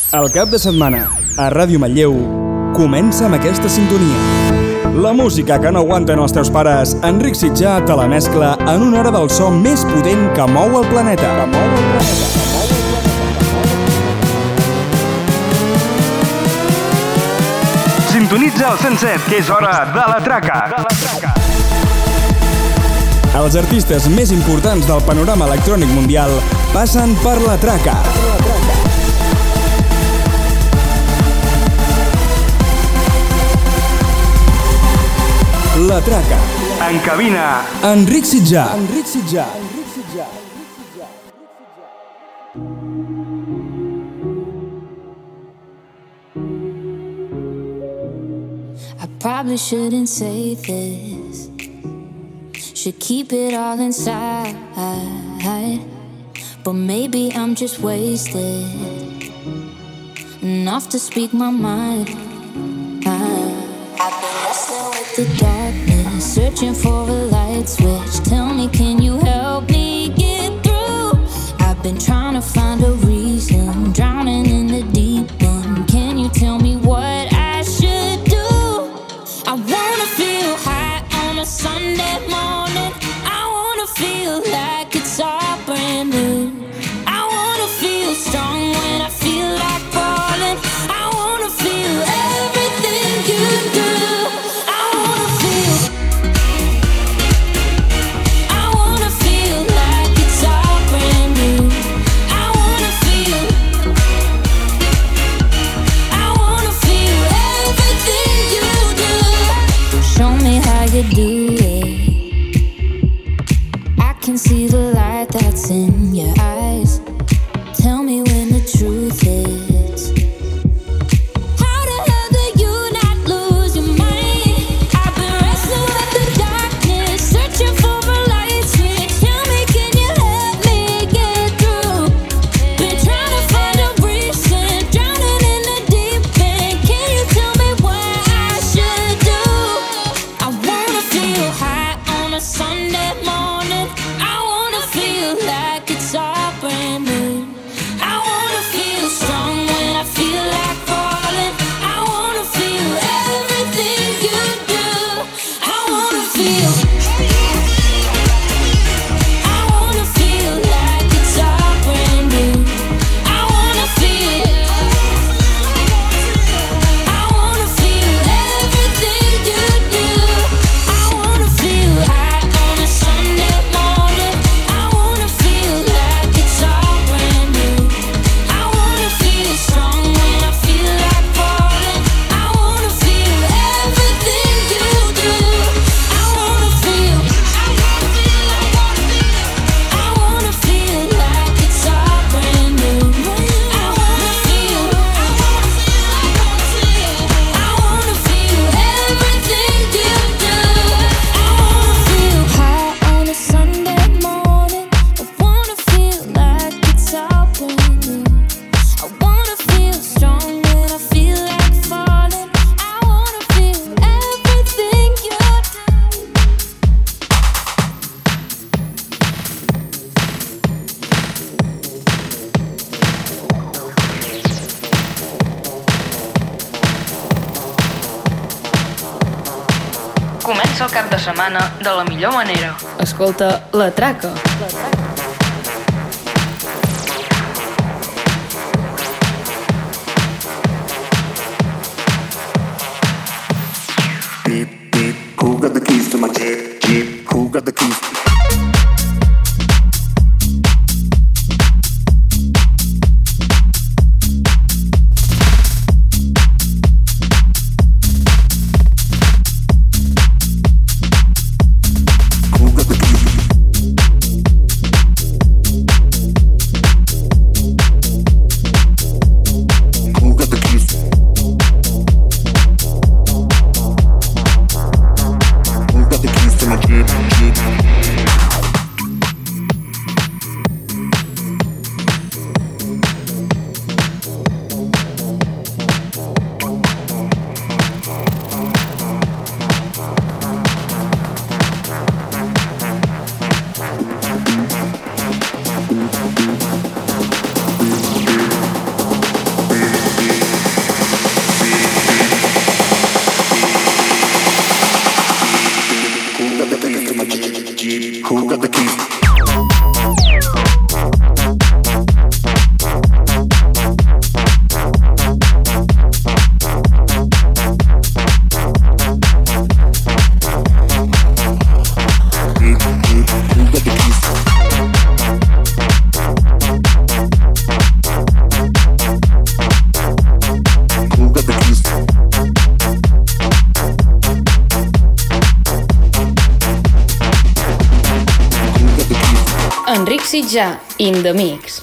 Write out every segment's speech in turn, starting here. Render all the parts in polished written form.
El cap de setmana, a Ràdio Manlleu, comença amb aquesta sintonia. La música que no aguanten els teus pares, Enric Sitjà te la mescla en una hora del so més potent que mou el planeta. Sintonitza el 107, que és hora de la traca. Els artistes més importants del panorama electrònic mundial passen per la traca. La traca. En cabina, Enric Sitjà. I probably shouldn't say this. Should keep it all inside. But maybe I'm just wasted enough to speak my mind. I've been wrestling with the darkness, searching for a light switch. Tell me, can you help me get through? I've been trying to find a reason, drowning in the deep end. Can you tell me what I should do? I wanna feel high on a Sunday morning. I wanna feel like it's all brand new. I wanna feel strong when I feel like falling. I wanna feel everything you do. I wanna feel like it's all brand new. I wanna feel everything you do. Show me how you do it. I can see the light that's in your eyes. Tell me when the truth hits. How the hell do you not lose your mind? I've been wrestling with the darkness, searching for a light switch. Tell me, can you help me get through? Been trying to find a reason, drowning in the deep end. Can you tell me what I should do? I wanna feel high on a Sunday morning. I wanna feel like it's all brand new. I wanna feel strong when I feel like falling. I wanna feel everything you do. I wanna feel like it's all brand new. I wanna feel everything you do. I wanna feel high on a Sunday morning. I wanna feel like it's all brand new. I wanna feel strong when I feel like falling. I wanna feel everything you do. I wanna feel like it's all brand new. I wanna feel everything you do. I wanna feel high on a Sunday morning. I wanna feel like it's all brand new. I wanna feel strong when I feel like falling. I wanna feel everything you do. Comença el cap de setmana de la millor manera. Escolta La Traca. Beep, beep, who got the keys to my Jeep? Jeep, who got the keys? Who got the keys? Sitjar, in the mix.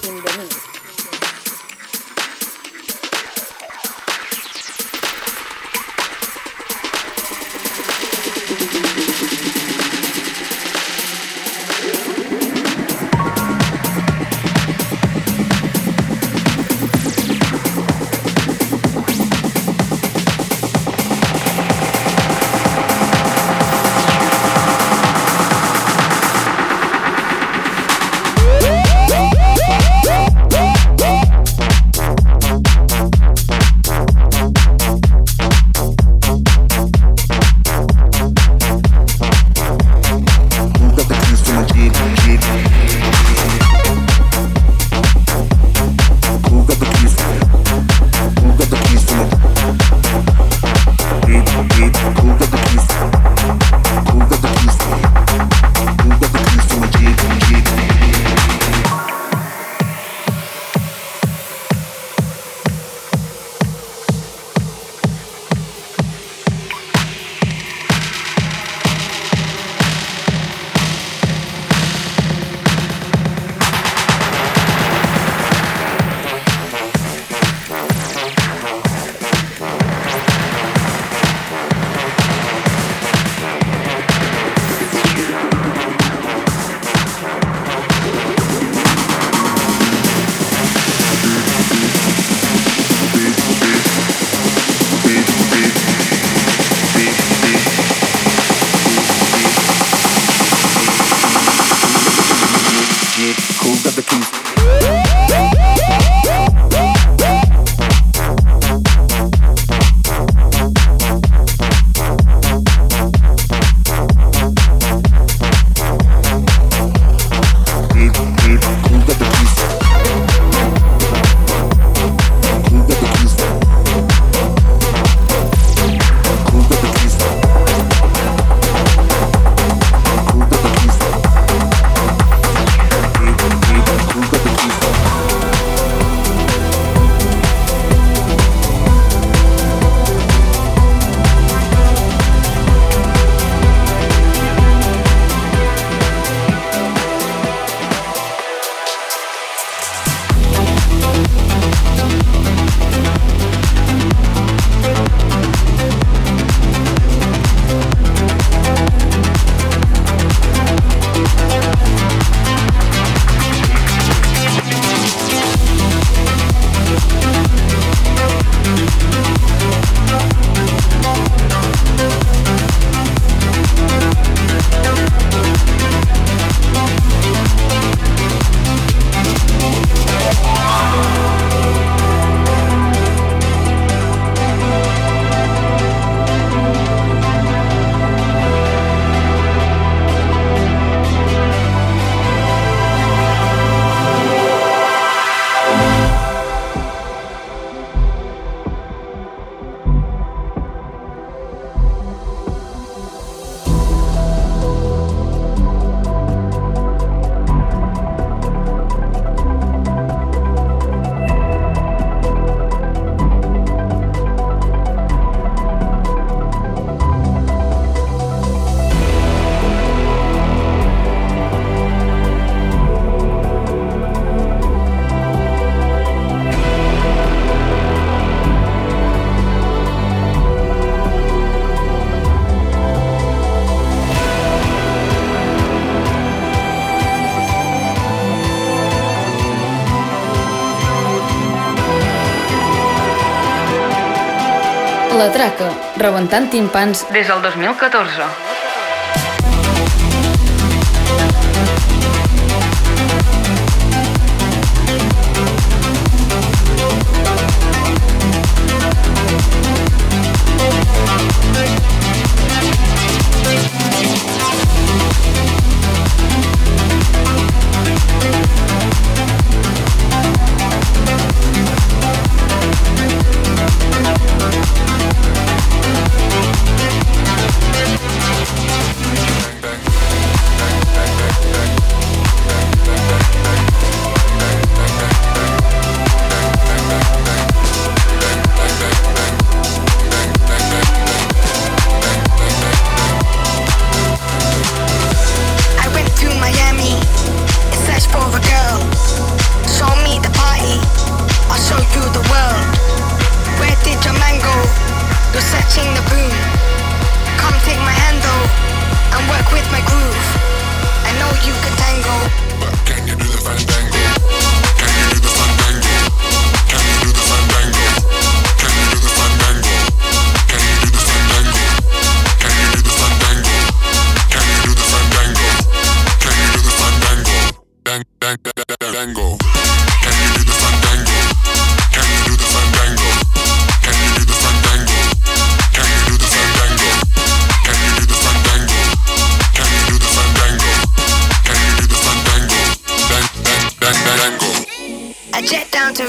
La Traca, rebentant timpans des del 2014.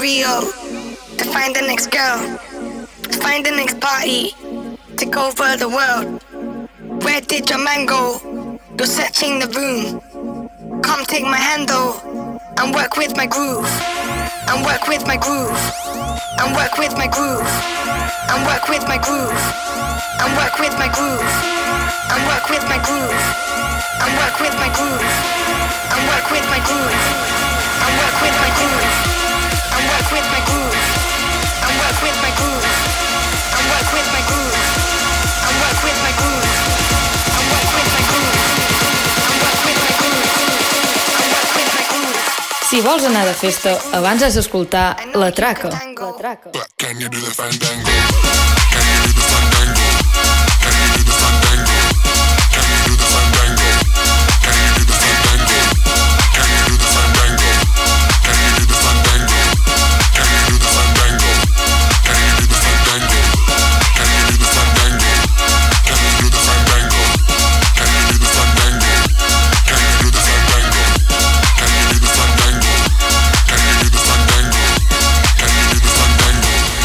Rio to find the next girl, to find the next party, take over the world. Where did your man go? You're searching the room. Come take my hand though, and work with my groove, and work with my groove, and work with my groove, and work with my groove, and work with my groove, and work with my groove, and work with my groove, and work with my groove, and work with my groove, and work with my groove, and work with my groove, and work with my groove, and work with my groove, and work with my groove, and work with my groove, and work with my groove. Si vols anar de festa, abans has d'escoltar La Traca. La Traca. But can you do the fandango? Can you do the fandango? Can you do the fandango? Can you do the fandango? Can you do the fandango? Can you do the fandango? Can you do the fandango? Can you do the fandango? Can you do the fandango? Can you do the fandango? Can you do the fandango? Can you do the fandango? Can you do the fandango? Can you do the fandango? Can you do the fandango? Can you do the fandango?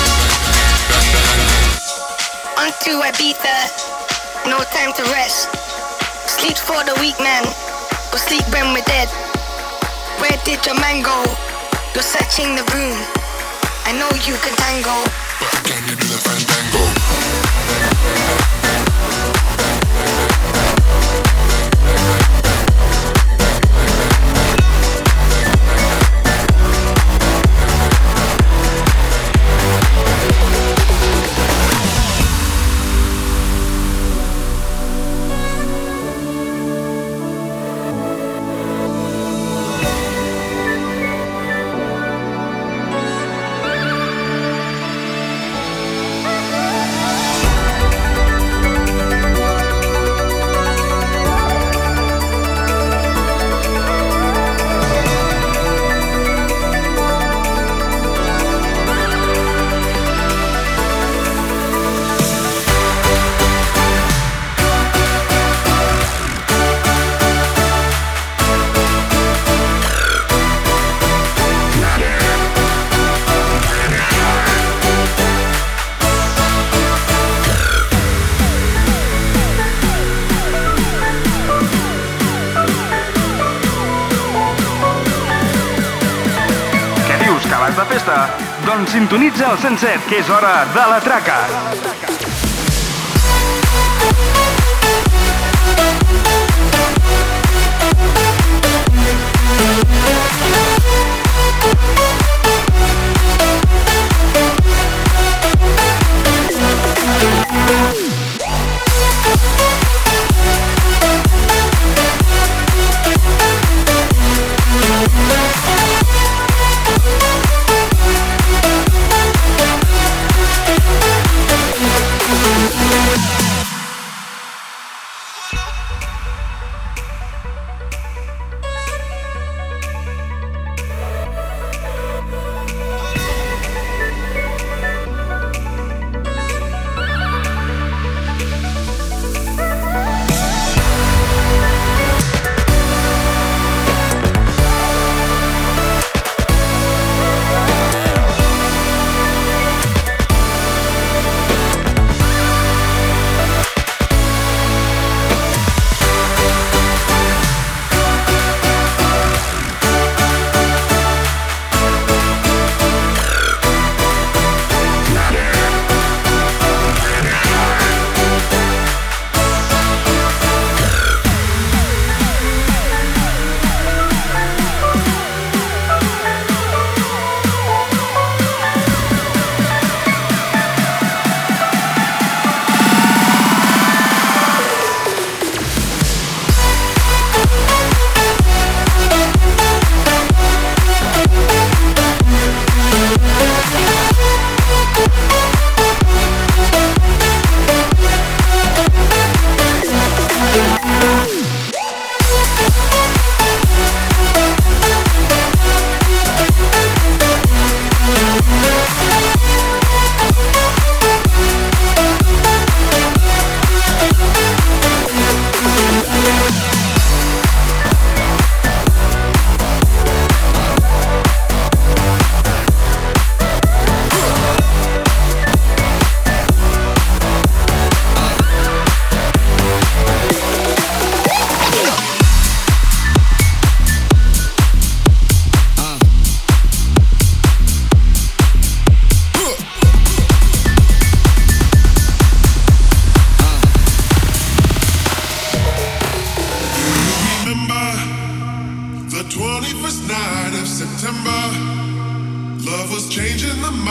On to Ibiza, no time to rest. Sleep for the weak man, go sleep when we're dead. Where did your man go? You're searching the room. I know you can tango. But can you do the fandango? De festa? Doncs sintonitza el 107, que és hora de La Traca.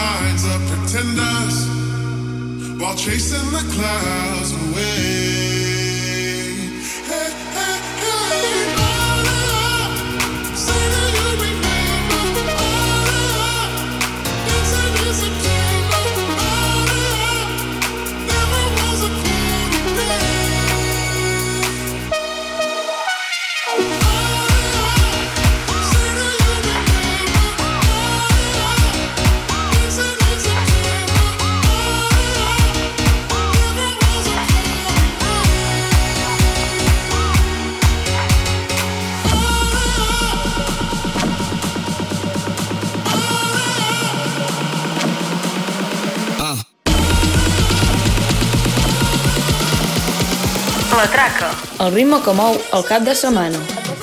minds of pretenders while chasing the clouds away. Hey, hey, hey. Say that you remember. Yes, it is September. Never was a colder day. La traca. El ritme que mou el cap de setmana.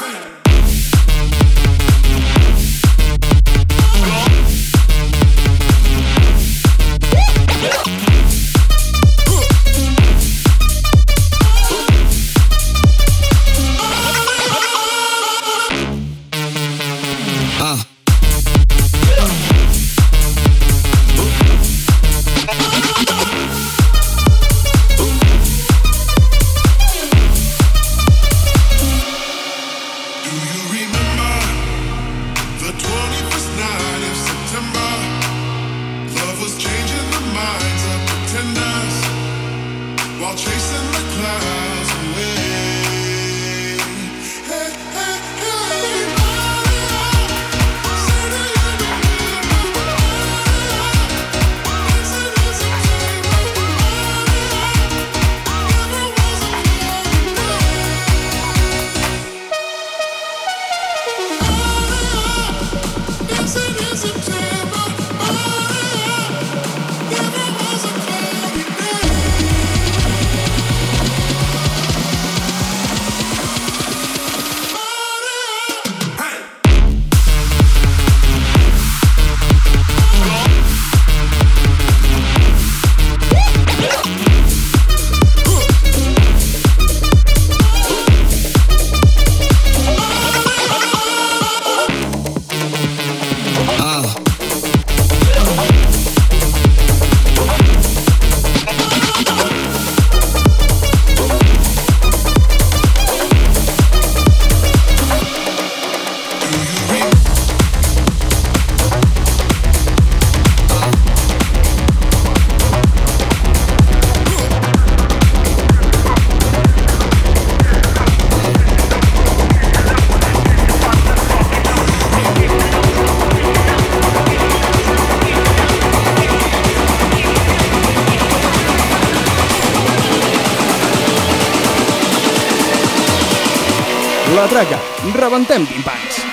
La traca. Rebentem timpans.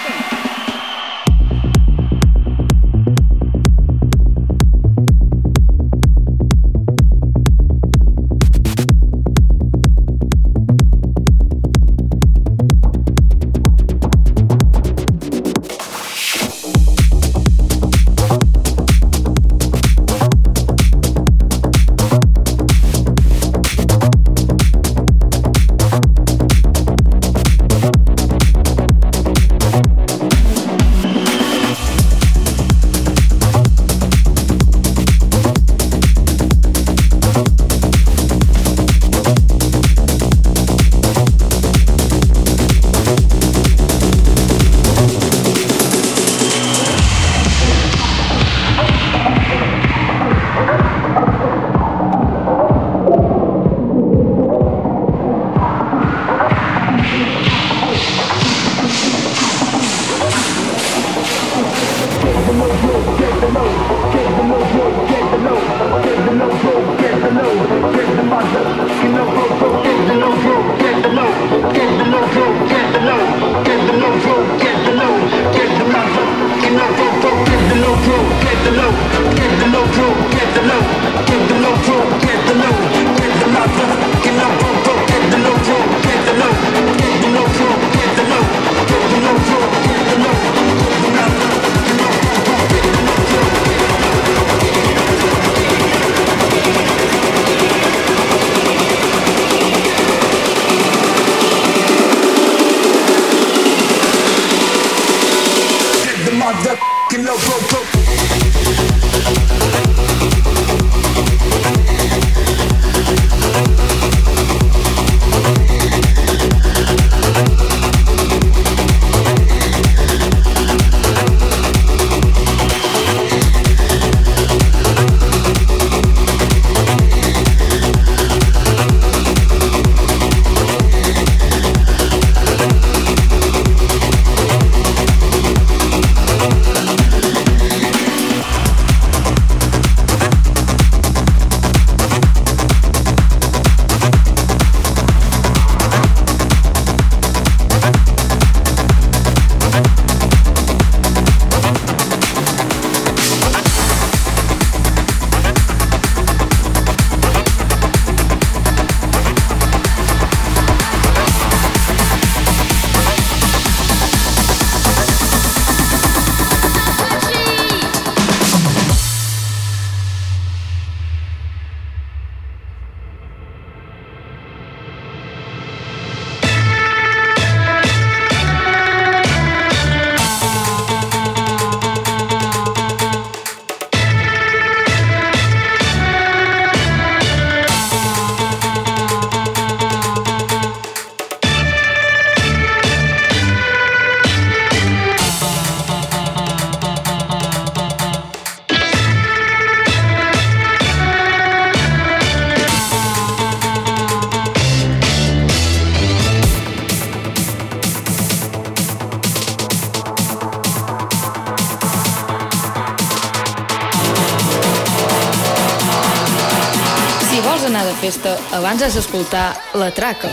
Motherfucking low, festa, abans has d'escoltar La Traca.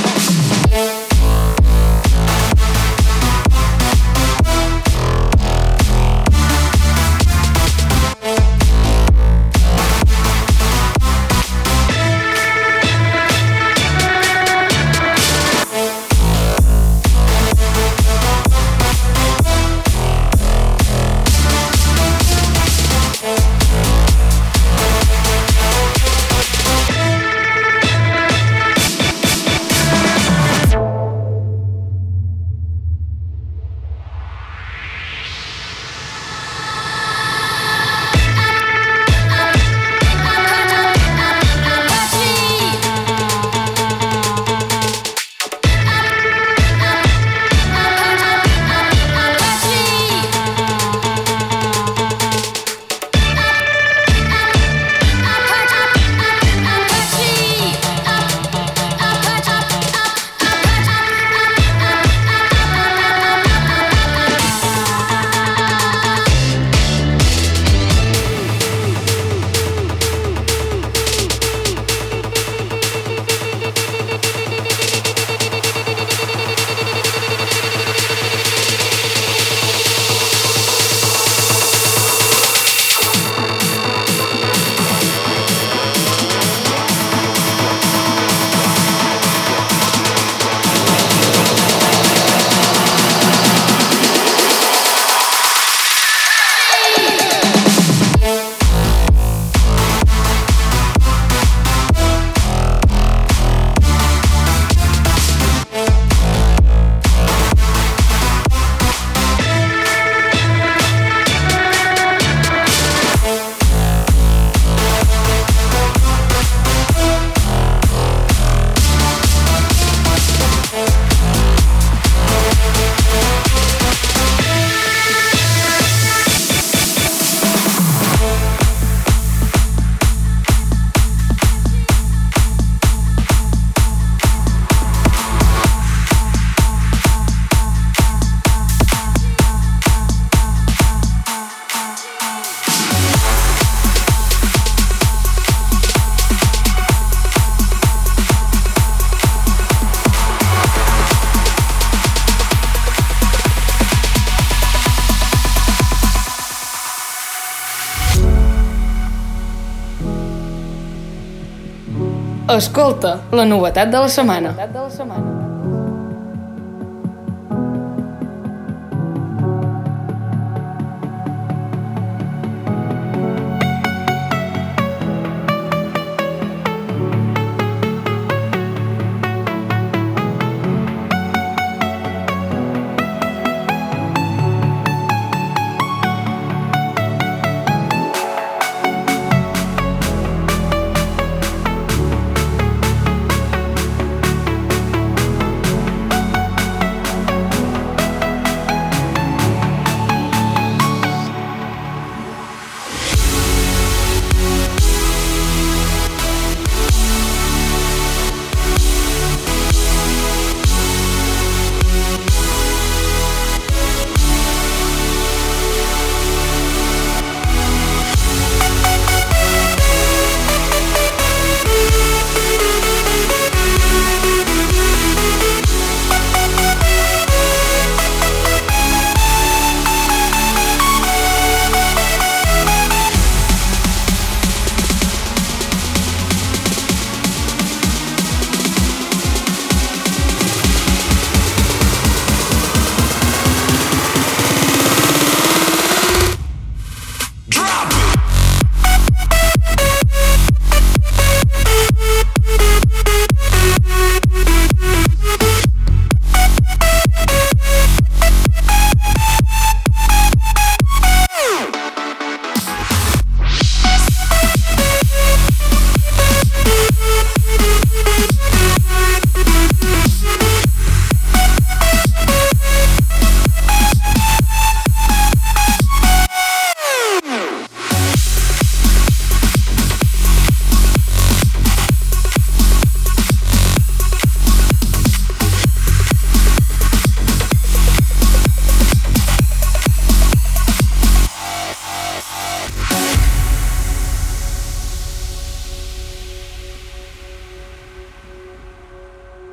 Escolta, la novetat de la setmana.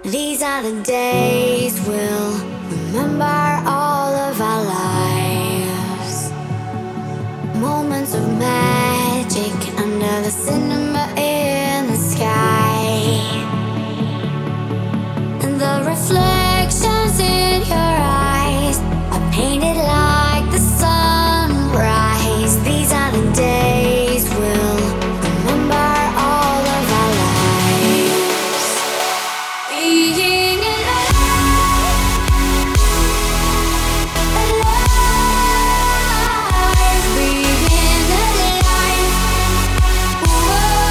These are the days we'll remember all of our lives. Moments of magic under the cinema in the sky. And the reflections in your eyes are painted like the sunrise. These are the days we'll remember all of our lives. Being alive, breathing alive. Whoa.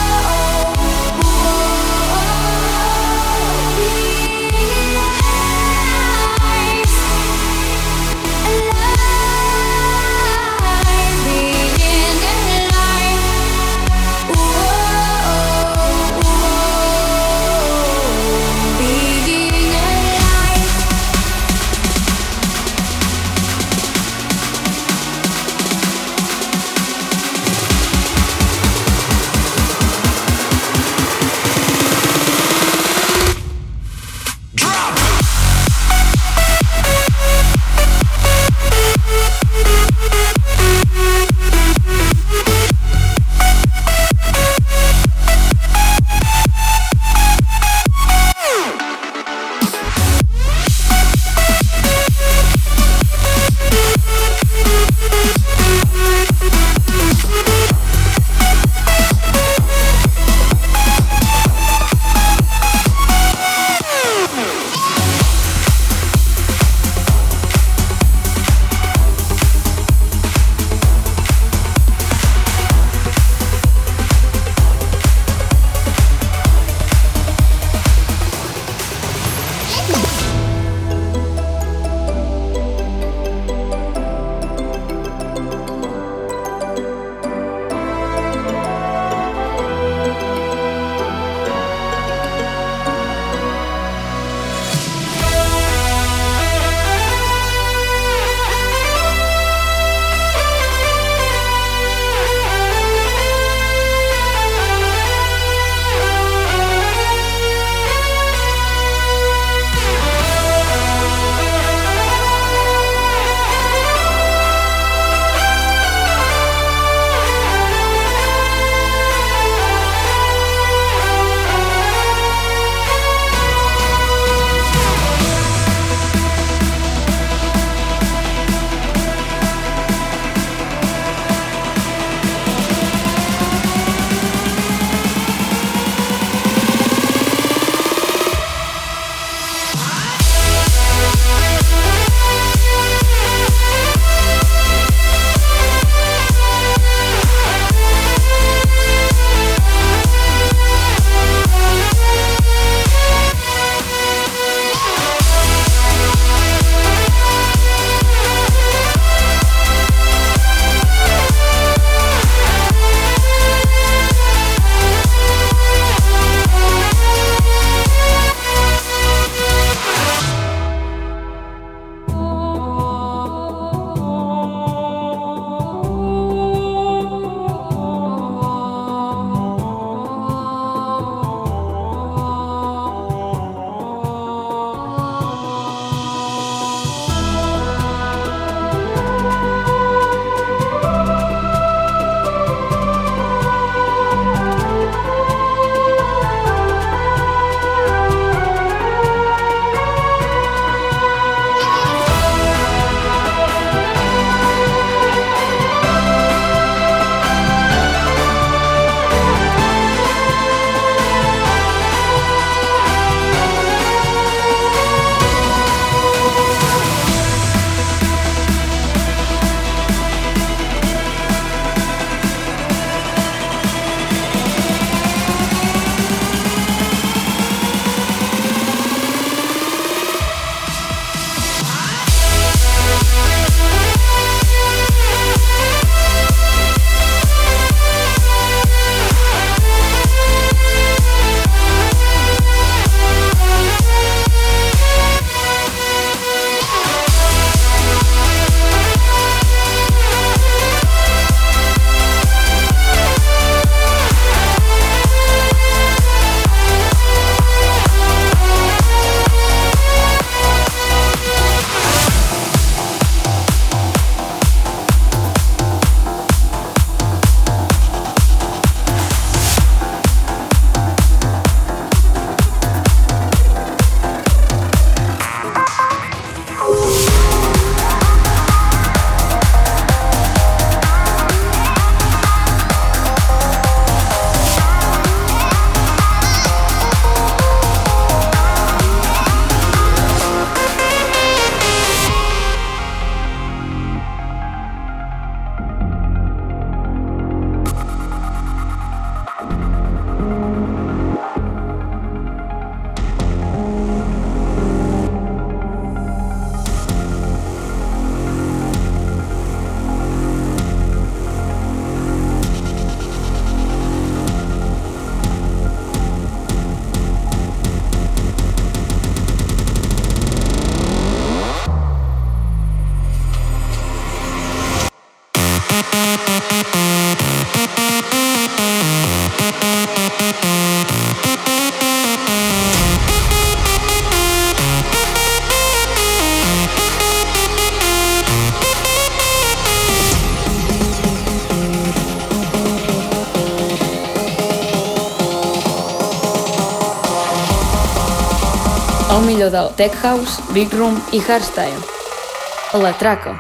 millor del Tech House, Big Room i Hardstyle. La Traco.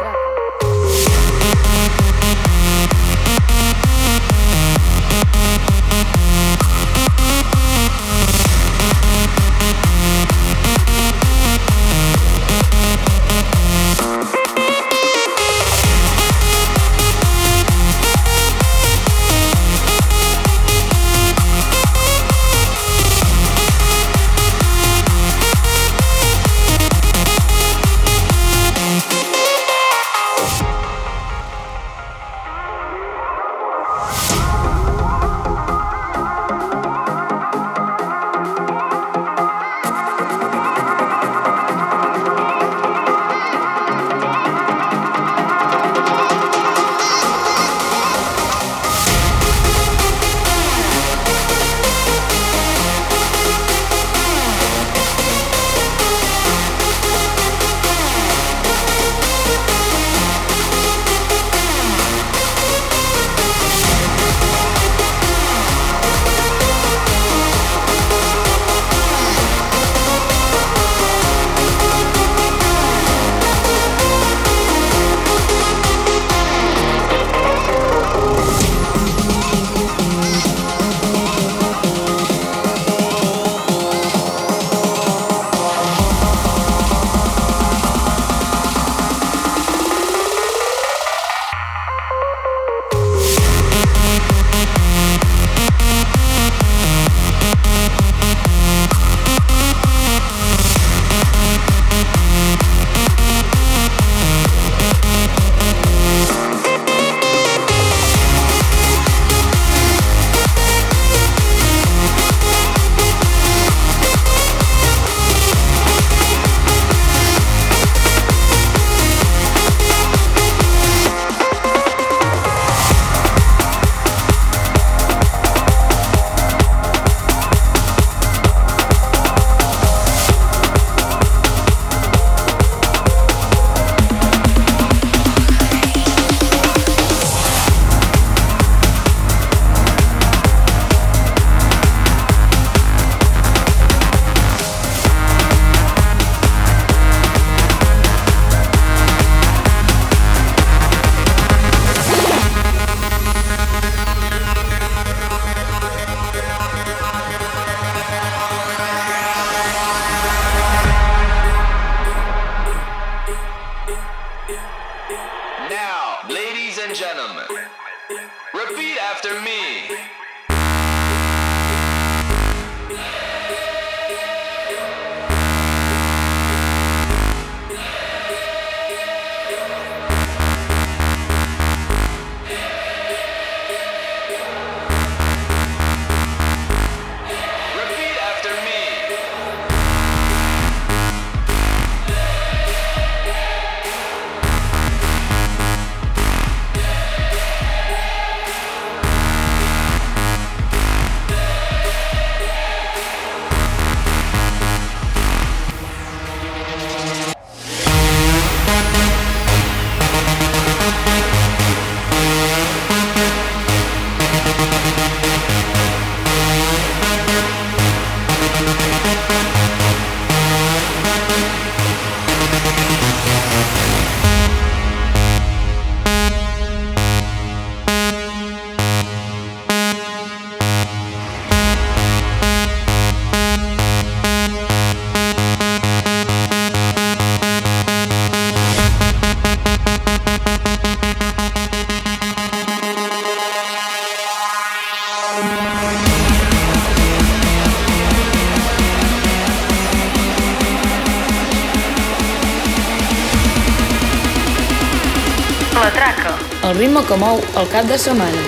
La Traca. El ritme que mou el cap de setmana.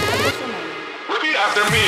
Repeat after me.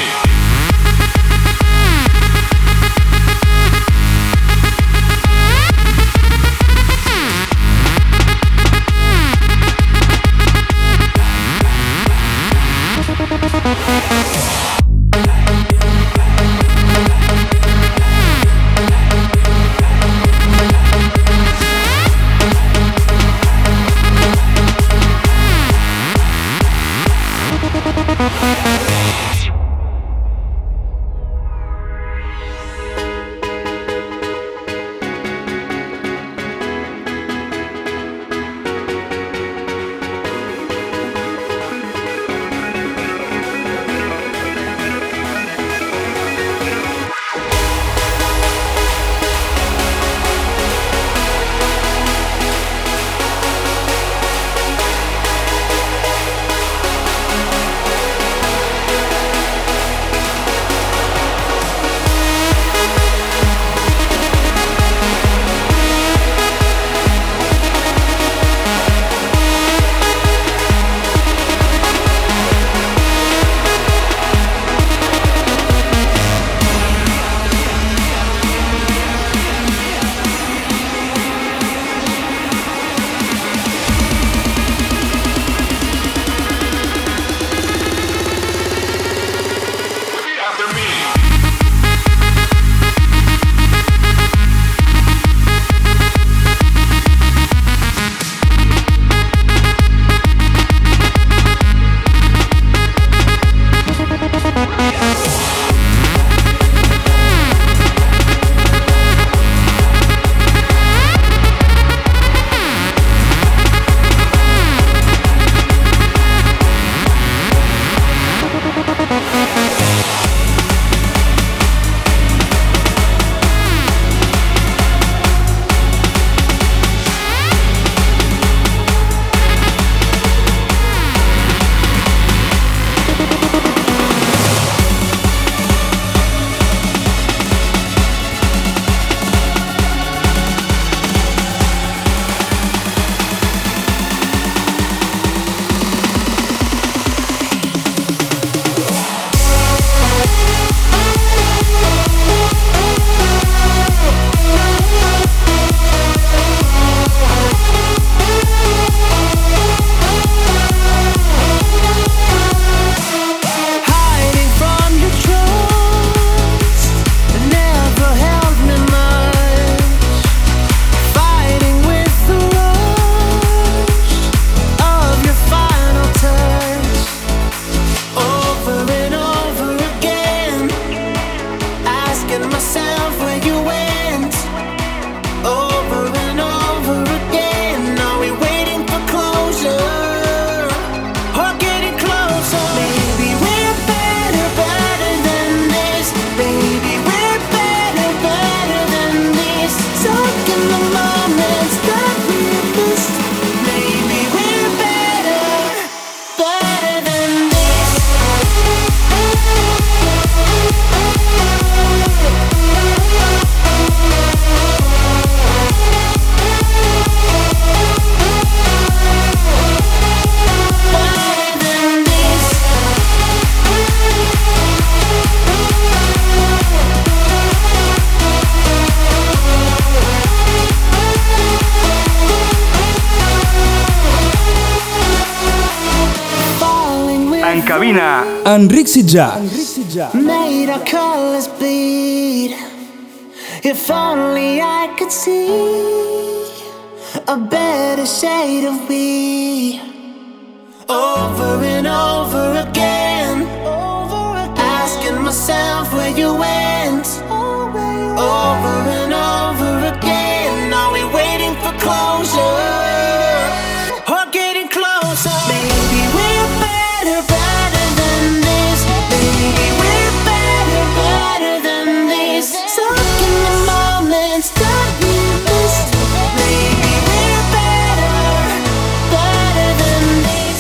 Marina, Enric Sitjà. Made our colors bleed. If only I could see a better shade of we. Over and over again, asking myself where you went. Over and over again, are we waiting for closure? Or getting closer? Maybe we're better than this. Maybe we're better than this. Stuck in the moments that we missed. Maybe we're better than this.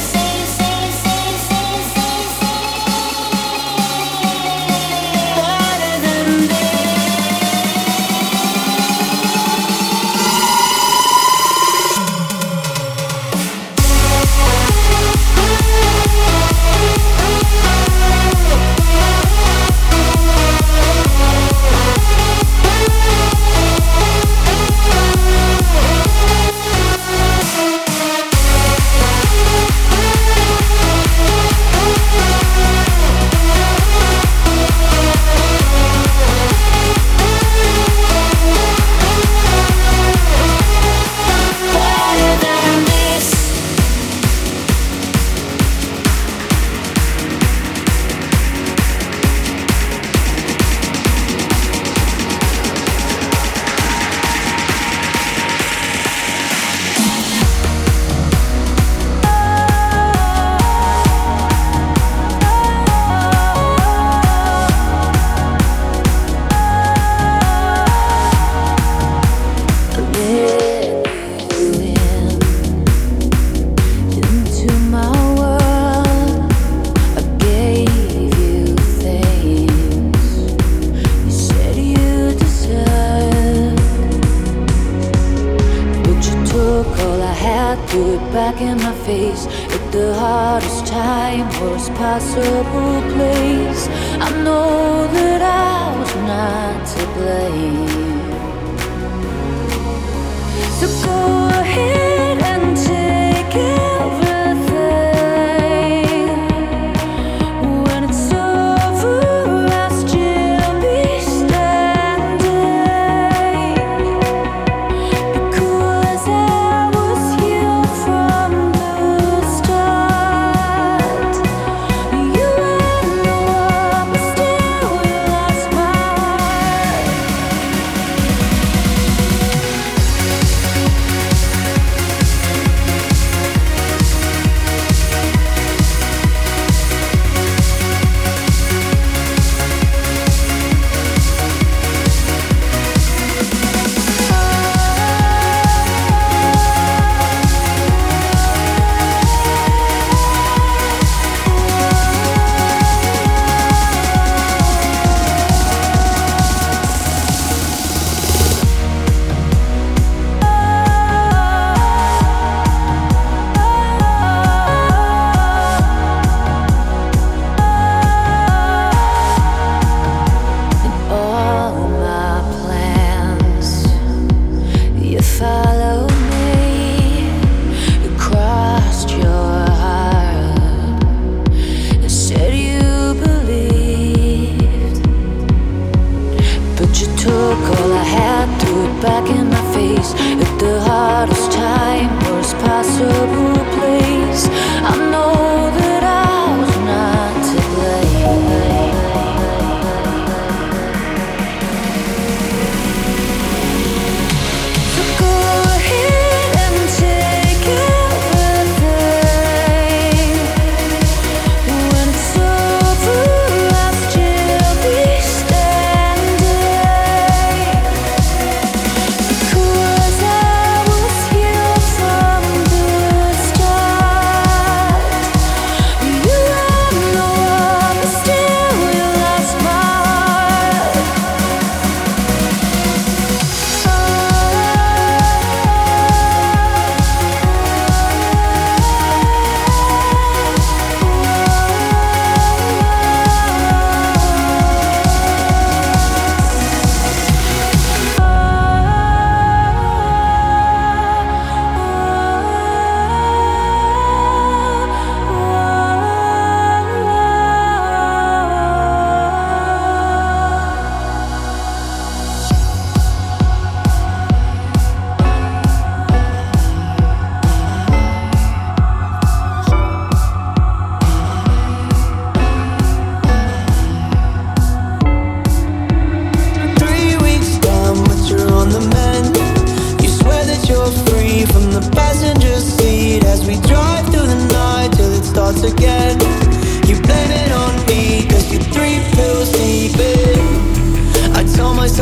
Better than this. Back in my face at the hardest time, worst possible place. I know that I was not to blame. So go ahead and take everything. When it's over, I'll still be standing. Because I was here from the start. You and no one, but still you lost my heart.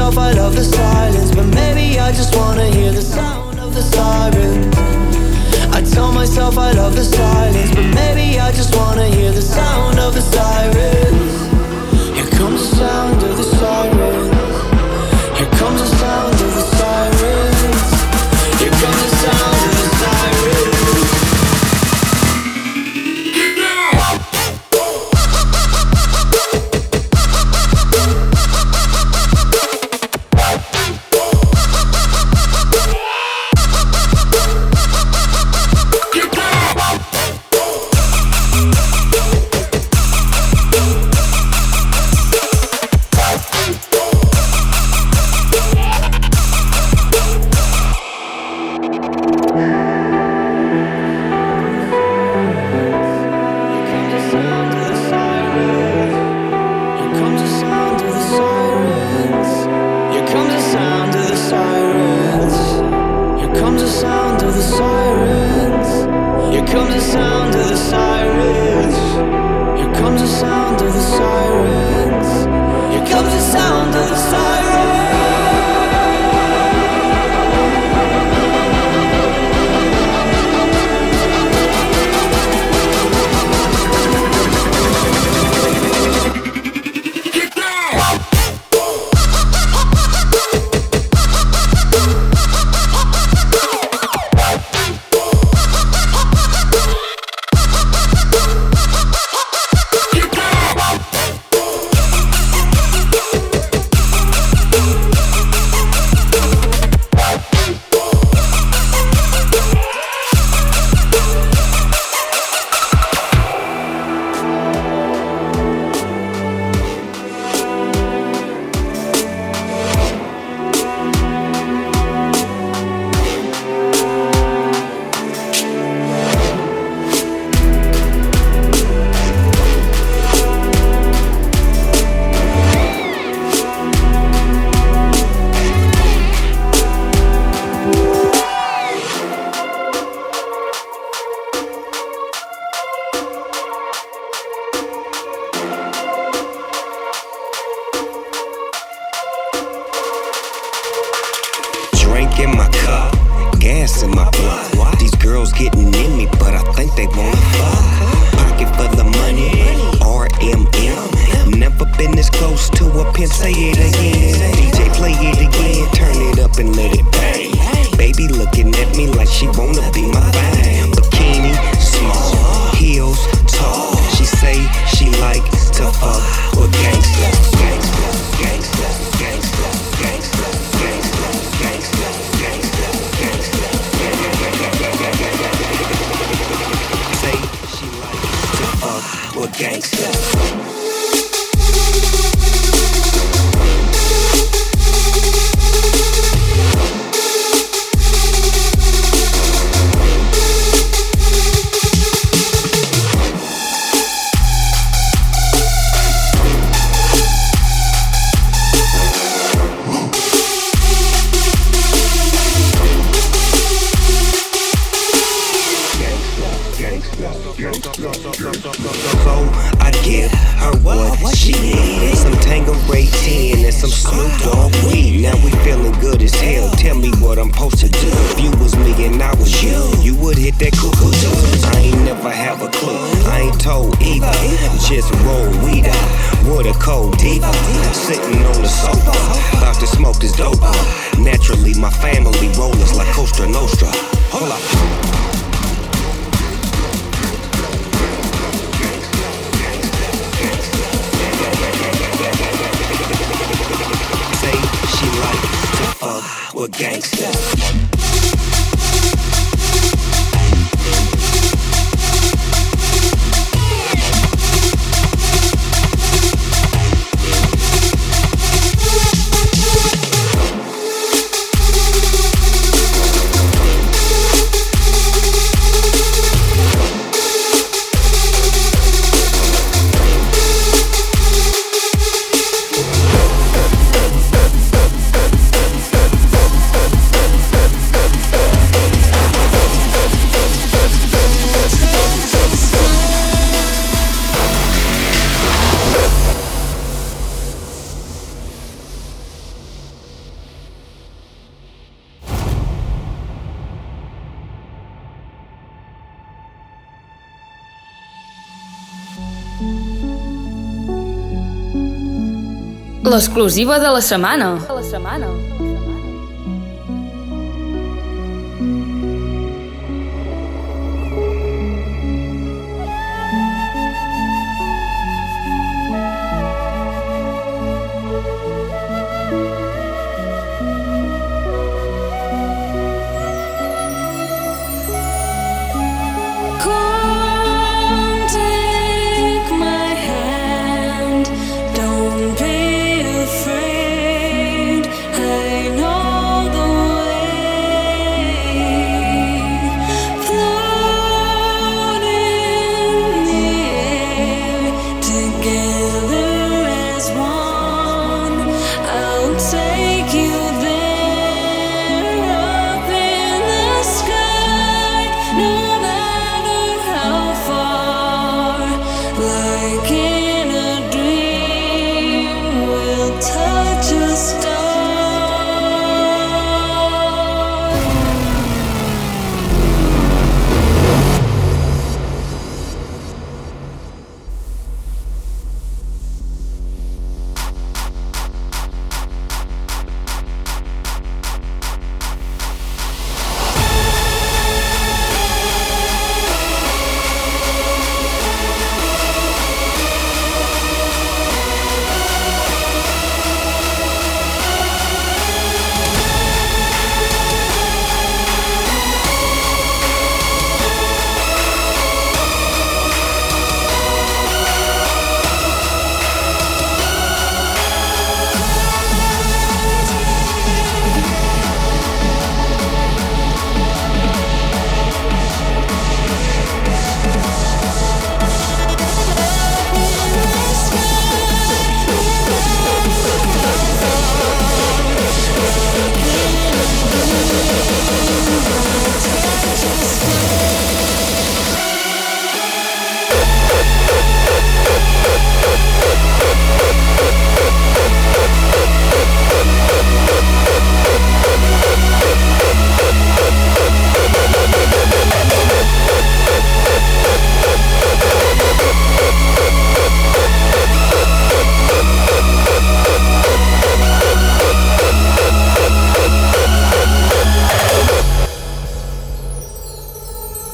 myself I love the silence, but maybe I just wanna hear the sound of the sirens. I tell myself I love the silence, but maybe I just wanna hear the sound of the sirens. Here comes the sound of the sirens. Here comes the sound of the sirens. Here comes the sound of the sirens. L'exclusiva de la setmana.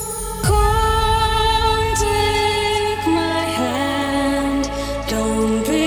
Don't be